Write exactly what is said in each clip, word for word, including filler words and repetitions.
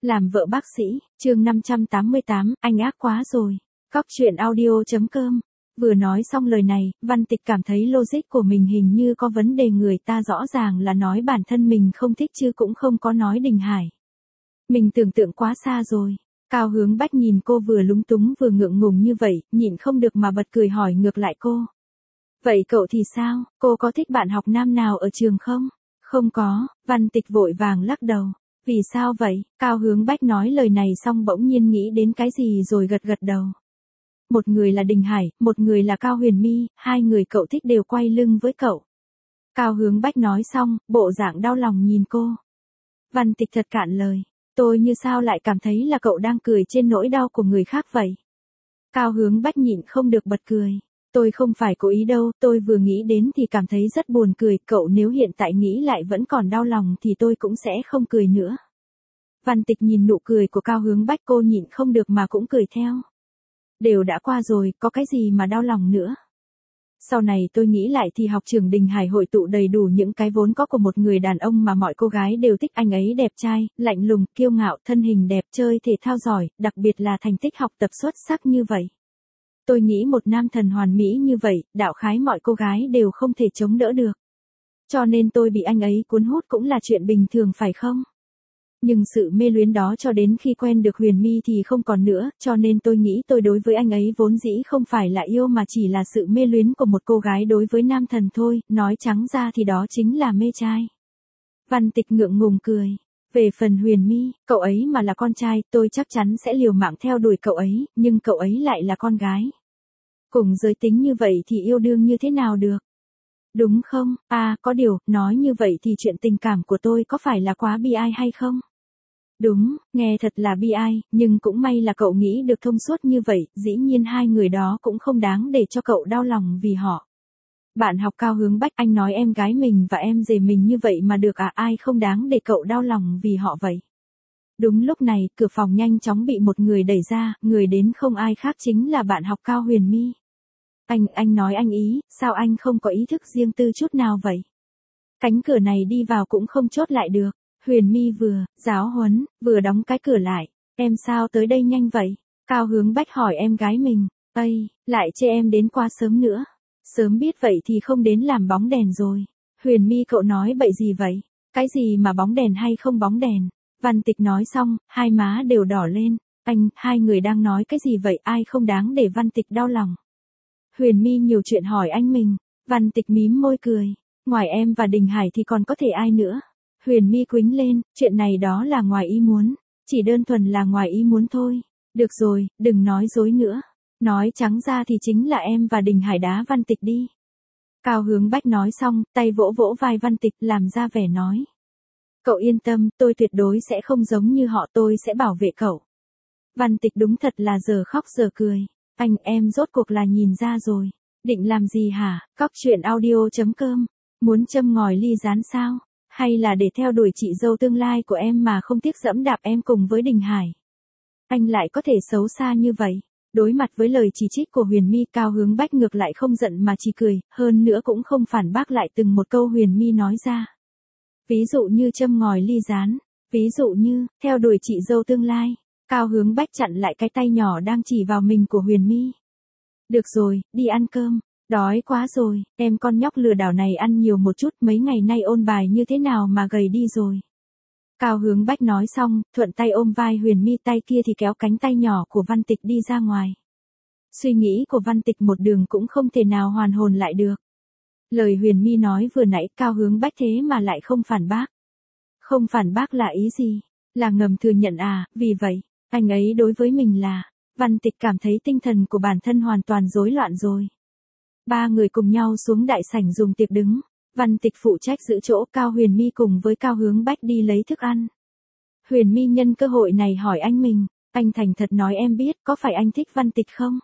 Làm vợ bác sĩ, chương năm trăm tám mươi tám, anh ác quá rồi. Cóc truyện audio.com. Vừa nói xong lời này, Văn Tịch cảm thấy logic của mình hình như có vấn đề, người ta rõ ràng là nói bản thân mình không thích chứ cũng không có nói Đình Hải. Mình tưởng tượng quá xa rồi. Cao Hướng Bách nhìn cô vừa lúng túng vừa ngượng ngùng như vậy, nhịn không được mà bật cười hỏi ngược lại cô. Vậy cậu thì sao, cô có thích bạn học nam nào ở trường không? Không có, Văn Tịch vội vàng lắc đầu. Vì sao vậy? Cao Hướng Bách nói lời này xong bỗng nhiên nghĩ đến cái gì rồi gật gật đầu. Một người là Đình Hải, một người là Cao Huyền My, hai người cậu thích đều quay lưng với cậu. Cao Hướng Bách nói xong, bộ dạng đau lòng nhìn cô. Văn Tịch thật cạn lời. Tôi như sao lại cảm thấy là cậu đang cười trên nỗi đau của người khác vậy? Cao Hướng Bách nhịn không được bật cười. Tôi không phải cố ý đâu, tôi vừa nghĩ đến thì cảm thấy rất buồn cười, cậu nếu hiện tại nghĩ lại vẫn còn đau lòng thì tôi cũng sẽ không cười nữa. Văn Tịch nhìn nụ cười của Cao Hướng Bách, cô nhịn không được mà cũng cười theo. Đều đã qua rồi, có cái gì mà đau lòng nữa. Sau này tôi nghĩ lại thì học trường Đình Hải hội tụ đầy đủ những cái vốn có của một người đàn ông mà mọi cô gái đều thích. Anh ấy đẹp trai, lạnh lùng, kiêu ngạo, thân hình đẹp, chơi thể thao giỏi, đặc biệt là thành tích học tập xuất sắc như vậy. Tôi nghĩ một nam thần hoàn mỹ như vậy, đạo khái mọi cô gái đều không thể chống đỡ được. Cho nên tôi bị anh ấy cuốn hút cũng là chuyện bình thường phải không? Nhưng sự mê luyến đó cho đến khi quen được Huyền My thì không còn nữa, cho nên tôi nghĩ tôi đối với anh ấy vốn dĩ không phải là yêu mà chỉ là sự mê luyến của một cô gái đối với nam thần thôi, nói trắng ra thì đó chính là mê trai. Văn Tịch ngượng ngùng cười. Về phần Huyền My, cậu ấy mà là con trai, tôi chắc chắn sẽ liều mạng theo đuổi cậu ấy, nhưng cậu ấy lại là con gái. Cùng giới tính như vậy thì yêu đương như thế nào được? Đúng không? À, có điều, nói như vậy thì chuyện tình cảm của tôi có phải là quá bi ai hay không? Đúng, nghe thật là bi ai, nhưng cũng may là cậu nghĩ được thông suốt như vậy, dĩ nhiên hai người đó cũng không đáng để cho cậu đau lòng vì họ. Bạn học Cao Hướng Bách, anh nói em gái mình và em rể mình như vậy mà được à, ai không đáng để cậu đau lòng vì họ vậy. Đúng lúc này, cửa phòng nhanh chóng bị một người đẩy ra, người đến không ai khác chính là bạn học Cao Huyền My. Anh, anh nói anh ý, sao anh không có ý thức riêng tư chút nào vậy? Cánh cửa này đi vào cũng không chốt lại được. Huyền My vừa, giáo huấn, vừa đóng cái cửa lại. Em sao tới đây nhanh vậy? Cao Hướng Bách hỏi em gái mình. Ây, lại chê em đến quá sớm nữa. Sớm biết vậy thì không đến làm bóng đèn rồi. Huyền My cậu nói bậy gì vậy? Cái gì mà bóng đèn hay không bóng đèn? Văn Tịch nói xong, hai má đều đỏ lên. Anh, hai người đang nói cái gì vậy, ai không đáng để Văn Tịch đau lòng? Huyền My nhiều chuyện hỏi anh mình. Văn Tịch mím môi cười. Ngoài em và Đình Hải thì còn có thể ai nữa? Huyền My quĩnh lên, chuyện này đó là ngoài ý muốn. Chỉ đơn thuần là ngoài ý muốn thôi. Được rồi, đừng nói dối nữa. Nói trắng ra thì chính là em và Đình Hải đá Văn Tịch đi. Cao Hướng Bách nói xong, tay vỗ vỗ vai Văn Tịch làm ra vẻ nói. Cậu yên tâm, tôi tuyệt đối sẽ không giống như họ, tôi sẽ bảo vệ cậu. Văn Tịch đúng thật là giờ khóc giờ cười. Anh em rốt cuộc là nhìn ra rồi. Định làm gì hả? Cóc truyện audio.com. Muốn châm ngòi ly rán sao? Hay là để theo đuổi chị dâu tương lai của em mà không tiếc dẫm đạp em cùng với Đình Hải? Anh lại có thể xấu xa như vậy? Đối mặt với lời chỉ trích của Huyền My, Cao Hướng Bách ngược lại không giận mà chỉ cười, hơn nữa cũng không phản bác lại từng một câu Huyền My nói ra. Ví dụ như châm ngòi ly rán, ví dụ như, theo đuổi chị dâu tương lai. Cao Hướng Bách chặn lại cái tay nhỏ đang chỉ vào mình của Huyền My. Được rồi, đi ăn cơm. Đói quá rồi, em con nhóc lừa đảo này ăn nhiều một chút, mấy ngày nay ôn bài như thế nào mà gầy đi rồi. Cao Hướng Bách nói xong, thuận tay ôm vai Huyền My, tay kia thì kéo cánh tay nhỏ của Văn Tịch đi ra ngoài. Suy nghĩ của Văn Tịch một đường cũng không thể nào hoàn hồn lại được. Lời Huyền My nói vừa nãy Cao Hướng Bách thế mà lại không phản bác. Không phản bác là ý gì? Là ngầm thừa nhận à, vì vậy, anh ấy đối với mình là... Văn Tịch cảm thấy tinh thần của bản thân hoàn toàn rối loạn rồi. Ba người cùng nhau xuống đại sảnh dùng tiệc đứng. Văn Tịch phụ trách giữ chỗ, Cao Huyền My cùng với Cao Hướng Bách đi lấy thức ăn. Huyền My nhân cơ hội này hỏi anh mình. Anh thành thật nói em biết, có phải anh thích Văn Tịch không?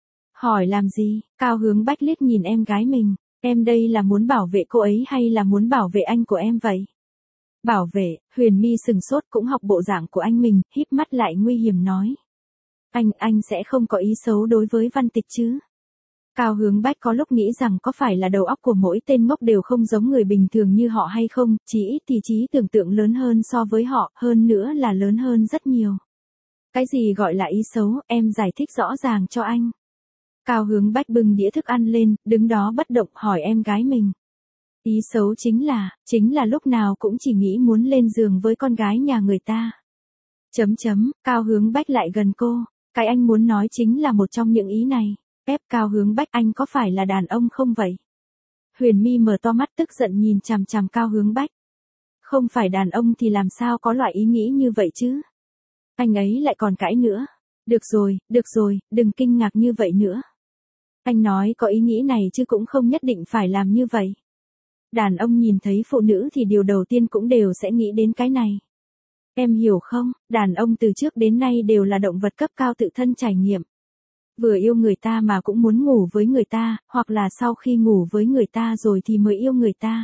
Hỏi làm gì? Cao Hướng Bách liếc nhìn em gái mình. Em đây là muốn bảo vệ cô ấy hay là muốn bảo vệ anh của em vậy? Bảo vệ. Huyền My sừng sốt, cũng học bộ dạng của anh mình, híp mắt lại nguy hiểm nói. Anh, anh sẽ không có ý xấu đối với Văn Tịch chứ? Cao Hướng Bách có lúc nghĩ rằng có phải là đầu óc của mỗi tên ngốc đều không giống người bình thường như họ hay không, chỉ ít thì trí tưởng tượng lớn hơn so với họ, hơn nữa là lớn hơn rất nhiều. Cái gì gọi là ý xấu, em giải thích rõ ràng cho anh. Cao Hướng Bách bưng đĩa thức ăn lên, đứng đó bất động hỏi em gái mình. Ý xấu chính là, chính là lúc nào cũng chỉ nghĩ muốn lên giường với con gái nhà người ta. Chấm chấm, Cao Hướng Bách lại gần cô, cái anh muốn nói chính là một trong những ý này. Ép Cao Hướng Bách, anh có phải là đàn ông không vậy? Huyền My mở to mắt tức giận nhìn chằm chằm Cao Hướng Bách. Không phải đàn ông thì làm sao có loại ý nghĩ như vậy chứ? Anh ấy lại còn cãi nữa. Được rồi, được rồi, đừng kinh ngạc như vậy nữa. Anh nói có ý nghĩ này chứ cũng không nhất định phải làm như vậy. Đàn ông nhìn thấy phụ nữ thì điều đầu tiên cũng đều sẽ nghĩ đến cái này. Em hiểu không, đàn ông từ trước đến nay đều là động vật cấp cao tự thân trải nghiệm. Vừa yêu người ta mà cũng muốn ngủ với người ta, hoặc là sau khi ngủ với người ta rồi thì mới yêu người ta.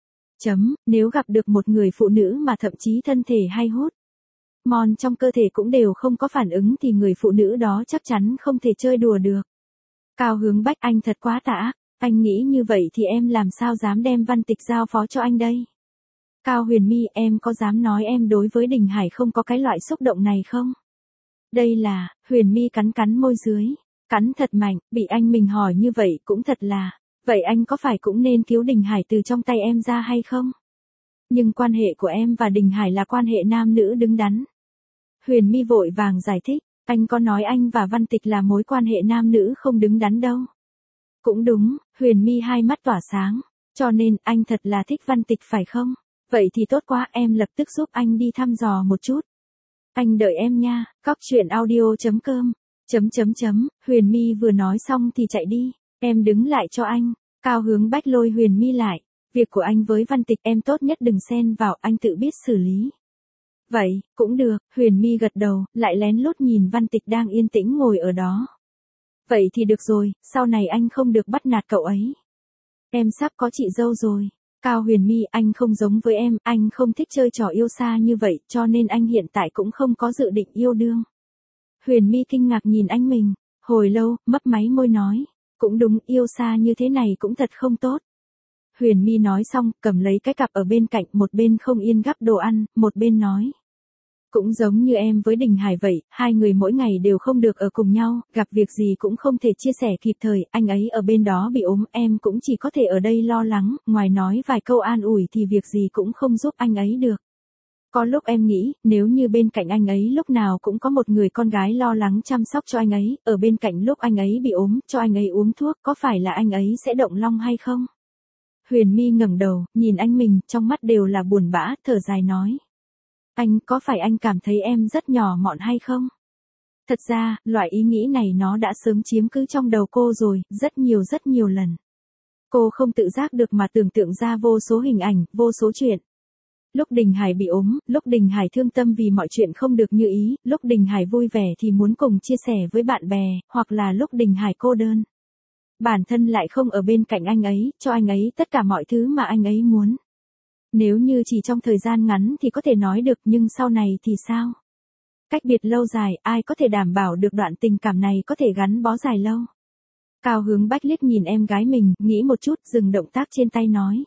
Chấm, nếu gặp được một người phụ nữ mà thậm chí thân thể hay hút mòn trong cơ thể cũng đều không có phản ứng thì người phụ nữ đó chắc chắn không thể chơi đùa được. Cao Hướng Bách, anh thật quá tà ác, anh nghĩ như vậy thì em làm sao dám đem Văn Tịch giao phó cho anh đây? Cao Huyền My, em có dám nói em đối với Đình Hải không có cái loại xúc động này không? Đây là, Huyền My cắn cắn môi dưới, cắn thật mạnh, bị anh mình hỏi như vậy cũng thật là, vậy anh có phải cũng nên cứu Đình Hải từ trong tay em ra hay không? Nhưng quan hệ của em và Đình Hải là quan hệ nam nữ đứng đắn. Huyền My vội vàng giải thích, anh có nói anh và Văn Tịch là mối quan hệ nam nữ không đứng đắn đâu. Cũng đúng, Huyền My hai mắt tỏa sáng, cho nên anh thật là thích Văn Tịch phải không? Vậy thì tốt quá, em lập tức giúp anh đi thăm dò một chút. Anh đợi em nha, cóc truyện audio chấm com. Chấm chấm chấm, Huyền My vừa nói xong thì chạy đi, em đứng lại cho anh. Cao Hướng Bách lôi Huyền My lại, việc của anh với Văn Tịch em tốt nhất đừng xen vào, anh tự biết xử lý. Vậy, cũng được, Huyền My gật đầu, lại lén lút nhìn Văn Tịch đang yên tĩnh ngồi ở đó. Vậy thì được rồi, sau này anh không được bắt nạt cậu ấy. Em sắp có chị dâu rồi. Cao Huyền My, anh không giống với em, anh không thích chơi trò yêu xa như vậy, cho nên anh hiện tại cũng không có dự định yêu đương. Huyền My kinh ngạc nhìn anh mình, hồi lâu, mấp máy môi nói, cũng đúng, yêu xa như thế này cũng thật không tốt. Huyền My nói xong, cầm lấy cái cặp ở bên cạnh, một bên không yên gắp đồ ăn, một bên nói. Cũng giống như em với Đình Hải vậy, hai người mỗi ngày đều không được ở cùng nhau, gặp việc gì cũng không thể chia sẻ kịp thời, anh ấy ở bên đó bị ốm, em cũng chỉ có thể ở đây lo lắng, ngoài nói vài câu an ủi thì việc gì cũng không giúp anh ấy được. Có lúc em nghĩ, nếu như bên cạnh anh ấy lúc nào cũng có một người con gái lo lắng chăm sóc cho anh ấy, ở bên cạnh lúc anh ấy bị ốm, cho anh ấy uống thuốc, có phải là anh ấy sẽ động lòng hay không? Huyền My ngẩng đầu, nhìn anh mình, trong mắt đều là buồn bã, thở dài nói. Anh, có phải anh cảm thấy em rất nhỏ mọn hay không? Thật ra, loại ý nghĩ này nó đã sớm chiếm cứ trong đầu cô rồi, rất nhiều rất nhiều lần. Cô không tự giác được mà tưởng tượng ra vô số hình ảnh, vô số chuyện. Lúc Đình Hải bị ốm, lúc Đình Hải thương tâm vì mọi chuyện không được như ý, lúc Đình Hải vui vẻ thì muốn cùng chia sẻ với bạn bè, hoặc là lúc Đình Hải cô đơn. Bản thân lại không ở bên cạnh anh ấy, cho anh ấy tất cả mọi thứ mà anh ấy muốn. Nếu như chỉ trong thời gian ngắn thì có thể nói được, nhưng sau này thì sao? Cách biệt lâu dài, ai có thể đảm bảo được đoạn tình cảm này có thể gắn bó dài lâu? Cao Hướng Bách liếc nhìn em gái mình, nghĩ một chút, dừng động tác trên tay nói.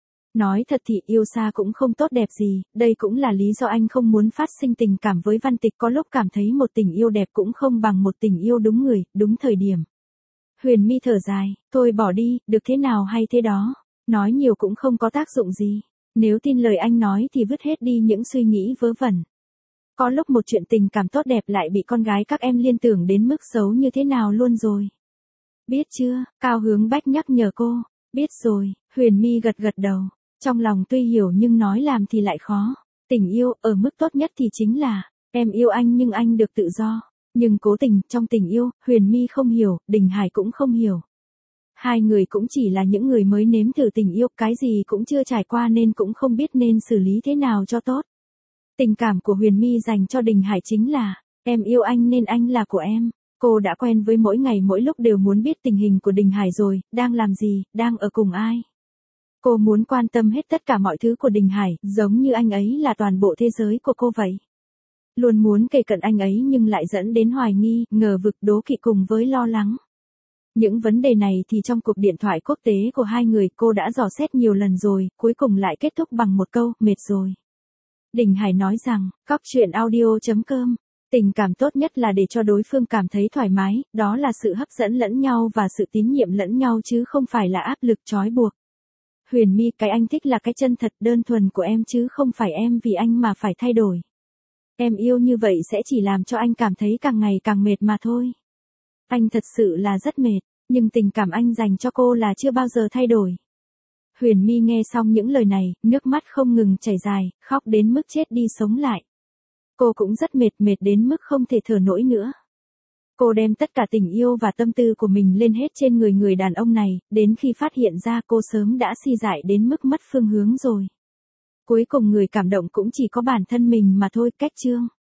Nói thật thì yêu xa cũng không tốt đẹp gì, đây cũng là lý do anh không muốn phát sinh tình cảm với Văn Tịch, có lúc cảm thấy một tình yêu đẹp cũng không bằng một tình yêu đúng người, đúng thời điểm. Huyền My thở dài, thôi bỏ đi, được thế nào hay thế đó, nói nhiều cũng không có tác dụng gì. Nếu tin lời anh nói thì vứt hết đi những suy nghĩ vớ vẩn. Có lúc một chuyện tình cảm tốt đẹp lại bị con gái các em liên tưởng đến mức xấu như thế nào luôn rồi. Biết chưa, Cao Hướng Bách nhắc nhở cô. Biết rồi, Huyền My gật gật đầu. Trong lòng tuy hiểu nhưng nói làm thì lại khó. Tình yêu, ở mức tốt nhất thì chính là, em yêu anh nhưng anh được tự do. Nhưng cố tình, trong tình yêu, Huyền My không hiểu, Đình Hải cũng không hiểu. Hai người cũng chỉ là những người mới nếm thử tình yêu, cái gì cũng chưa trải qua nên cũng không biết nên xử lý thế nào cho tốt. Tình cảm của Huyền My dành cho Đình Hải chính là, em yêu anh nên anh là của em. Cô đã quen với mỗi ngày mỗi lúc đều muốn biết tình hình của Đình Hải rồi, đang làm gì, đang ở cùng ai. Cô muốn quan tâm hết tất cả mọi thứ của Đình Hải, giống như anh ấy là toàn bộ thế giới của cô vậy. Luôn muốn kề cận anh ấy nhưng lại dẫn đến hoài nghi, ngờ vực, đố kỵ cùng với lo lắng. Những vấn đề này thì trong cuộc điện thoại quốc tế của hai người cô đã dò xét nhiều lần rồi, cuối cùng lại kết thúc bằng một câu, mệt rồi. Đình Hải nói rằng, cóc truyện audio.com, tình cảm tốt nhất là để cho đối phương cảm thấy thoải mái, đó là sự hấp dẫn lẫn nhau và sự tín nhiệm lẫn nhau chứ không phải là áp lực trói buộc. Huyền My, cái anh thích là cái chân thật đơn thuần của em chứ không phải em vì anh mà phải thay đổi. Em yêu như vậy sẽ chỉ làm cho anh cảm thấy càng ngày càng mệt mà thôi. Anh thật sự là rất mệt, nhưng tình cảm anh dành cho cô là chưa bao giờ thay đổi. Huyền My nghe xong những lời này, nước mắt không ngừng chảy dài, khóc đến mức chết đi sống lại. Cô cũng rất mệt, mệt đến mức không thể thở nổi nữa. Cô đem tất cả tình yêu và tâm tư của mình lên hết trên người người đàn ông này, đến khi phát hiện ra cô sớm đã si dại đến mức mất phương hướng rồi. Cuối cùng người cảm động cũng chỉ có bản thân mình mà thôi. Cách chương